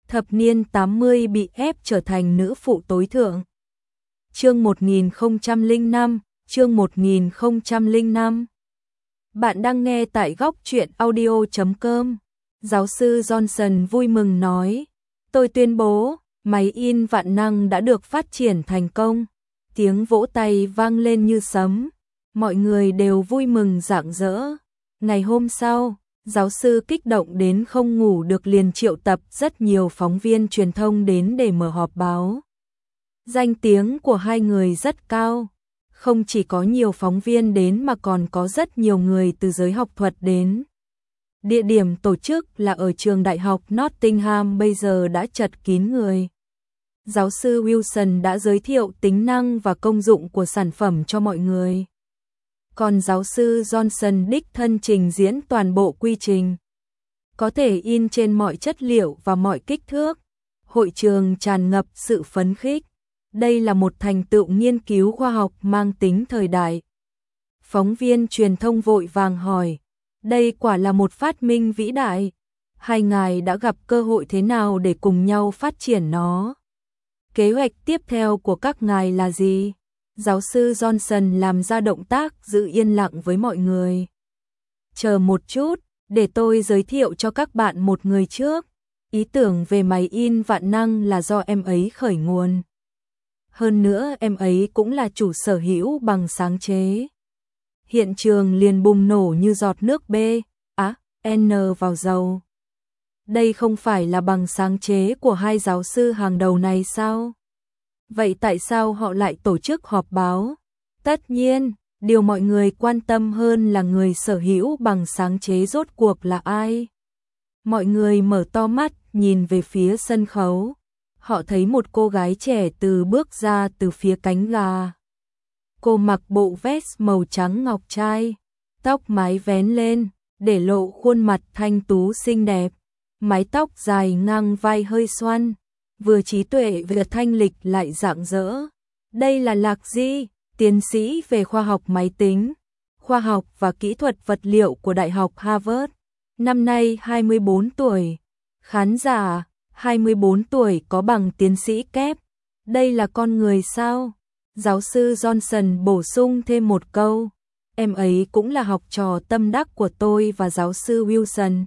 thập niên 80 bị ép trở thành nữ phụ tối thượng. Chương 1005, chương 1005. Bạn đang nghe tại góc truyện audio.com. Giáo sư Johnson vui mừng nói, tôi tuyên bố, máy in vạn năng đã được phát triển thành công. Tiếng vỗ tay vang lên như sấm, mọi người đều vui mừng rạng rỡ. Ngày hôm sau, giáo sư kích động đến không ngủ được, liền triệu tập rất nhiều phóng viên truyền thông đến để mở họp báo. Danh tiếng của hai người rất cao, không chỉ có nhiều phóng viên đến mà còn có rất nhiều người từ giới học thuật đến. Địa điểm tổ chức là ở trường đại học Nottingham, bây giờ đã chật kín người. Giáo sư Wilson đã giới thiệu tính năng và công dụng của sản phẩm cho mọi người. Còn giáo sư Johnson đích thân trình diễn toàn bộ quy trình. Có thể in trên mọi chất liệu và mọi kích thước. Hội trường tràn ngập sự phấn khích. Đây là một thành tựu nghiên cứu khoa học mang tính thời đại. Phóng viên truyền thông vội vàng hỏi, đây quả là một phát minh vĩ đại. Hai ngài đã gặp cơ hội thế nào để cùng nhau phát triển nó? Kế hoạch tiếp theo của các ngài là gì? Giáo sư Johnson làm ra động tác giữ yên lặng với mọi người. Chờ một chút, để tôi giới thiệu cho các bạn một người trước. Ý tưởng về máy in vạn năng là do em ấy khởi nguồn. Hơn nữa em ấy cũng là chủ sở hữu bằng sáng chế. Hiện trường liền bùng nổ như giọt nước B, N vào dầu. Đây không phải là bằng sáng chế của hai giáo sư hàng đầu này sao? Vậy tại sao họ lại tổ chức họp báo? Tất nhiên, điều mọi người quan tâm hơn là người sở hữu bằng sáng chế rốt cuộc là ai? Mọi người mở to mắt nhìn về phía sân khấu. Họ thấy một cô gái trẻ bước ra từ phía cánh gà. Cô mặc bộ vest màu trắng ngọc trai, tóc mái vén lên, để lộ khuôn mặt thanh tú xinh đẹp. Mái tóc dài ngang vai hơi xoăn, vừa trí tuệ vừa thanh lịch lại rạng rỡ. Đây là Lạc Di, tiến sĩ về khoa học máy tính, khoa học và kỹ thuật vật liệu của Đại học Harvard. Năm nay 24 tuổi. Khán giả, 24 tuổi có bằng tiến sĩ kép. Đây là con người sao? Giáo sư Johnson bổ sung thêm một câu. Em ấy cũng là học trò tâm đắc của tôi và giáo sư Wilson.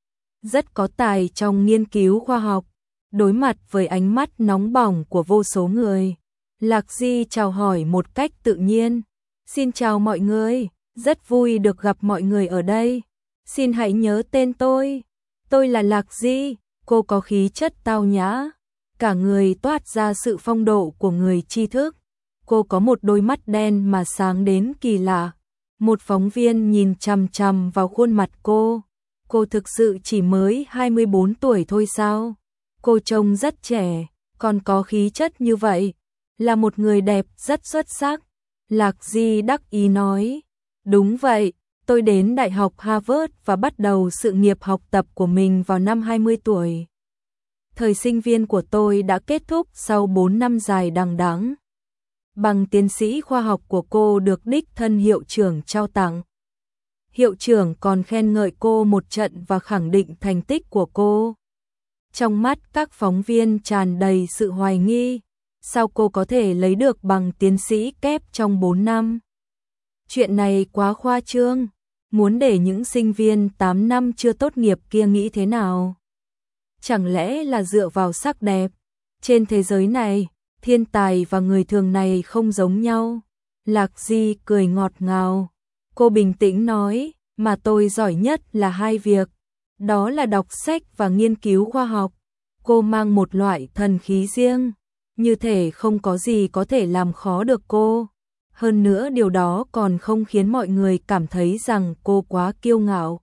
Rất có tài trong nghiên cứu khoa học. Đối mặt với ánh mắt nóng bỏng của vô số người, Lạc Di chào hỏi một cách tự nhiên. Xin chào mọi người, rất vui được gặp mọi người ở đây. Xin hãy nhớ tên tôi. Tôi là Lạc Di. Cô có khí chất tao nhã, cả người toát ra sự phong độ của người tri thức. Cô có một đôi mắt đen mà sáng đến kỳ lạ. Một phóng viên nhìn chằm chằm vào khuôn mặt cô. Cô thực sự chỉ mới 24 tuổi thôi sao? Cô trông rất trẻ, còn có khí chất như vậy. Là một người đẹp rất xuất sắc. Lạc Di đắc ý nói. Đúng vậy, tôi đến Đại học Harvard và bắt đầu sự nghiệp học tập của mình vào năm 20 tuổi. Thời sinh viên của tôi đã kết thúc sau 4 năm dài đằng đẵng. Bằng tiến sĩ khoa học của cô được đích thân hiệu trưởng trao tặng. Hiệu trưởng còn khen ngợi cô một trận và khẳng định thành tích của cô. Trong mắt các phóng viên tràn đầy sự hoài nghi. Sao cô có thể lấy được bằng tiến sĩ kép trong 4 năm? Chuyện này quá khoa trương. Muốn để những sinh viên 8 năm chưa tốt nghiệp kia nghĩ thế nào? Chẳng lẽ là dựa vào sắc đẹp? Trên thế giới này, thiên tài và người thường này không giống nhau. Lạc Di cười ngọt ngào. Cô bình tĩnh nói, mà tôi giỏi nhất là hai việc. Đó là đọc sách và nghiên cứu khoa học. Cô mang một loại thần khí riêng. Như thể không có gì có thể làm khó được cô. Hơn nữa điều đó còn không khiến mọi người cảm thấy rằng cô quá kiêu ngạo.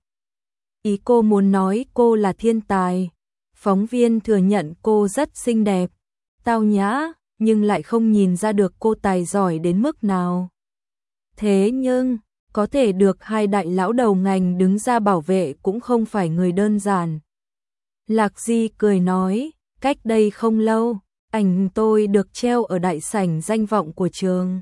Ý cô muốn nói cô là thiên tài. Phóng viên thừa nhận cô rất xinh đẹp, tao nhã, nhưng lại không nhìn ra được cô tài giỏi đến mức nào. Thế nhưng, có thể được hai đại lão đầu ngành đứng ra bảo vệ cũng không phải người đơn giản. Lạc Di cười nói, cách đây không lâu, ảnh tôi được treo ở đại sảnh danh vọng của trường.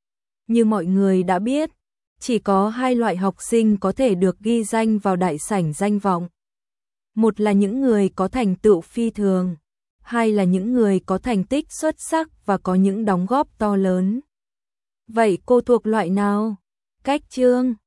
Như mọi người đã biết, chỉ có hai loại học sinh có thể được ghi danh vào đại sảnh danh vọng. Một là những người có thành tựu phi thường, hay là những người có thành tích xuất sắc và có những đóng góp to lớn. Vậy cô thuộc loại nào? Cách chương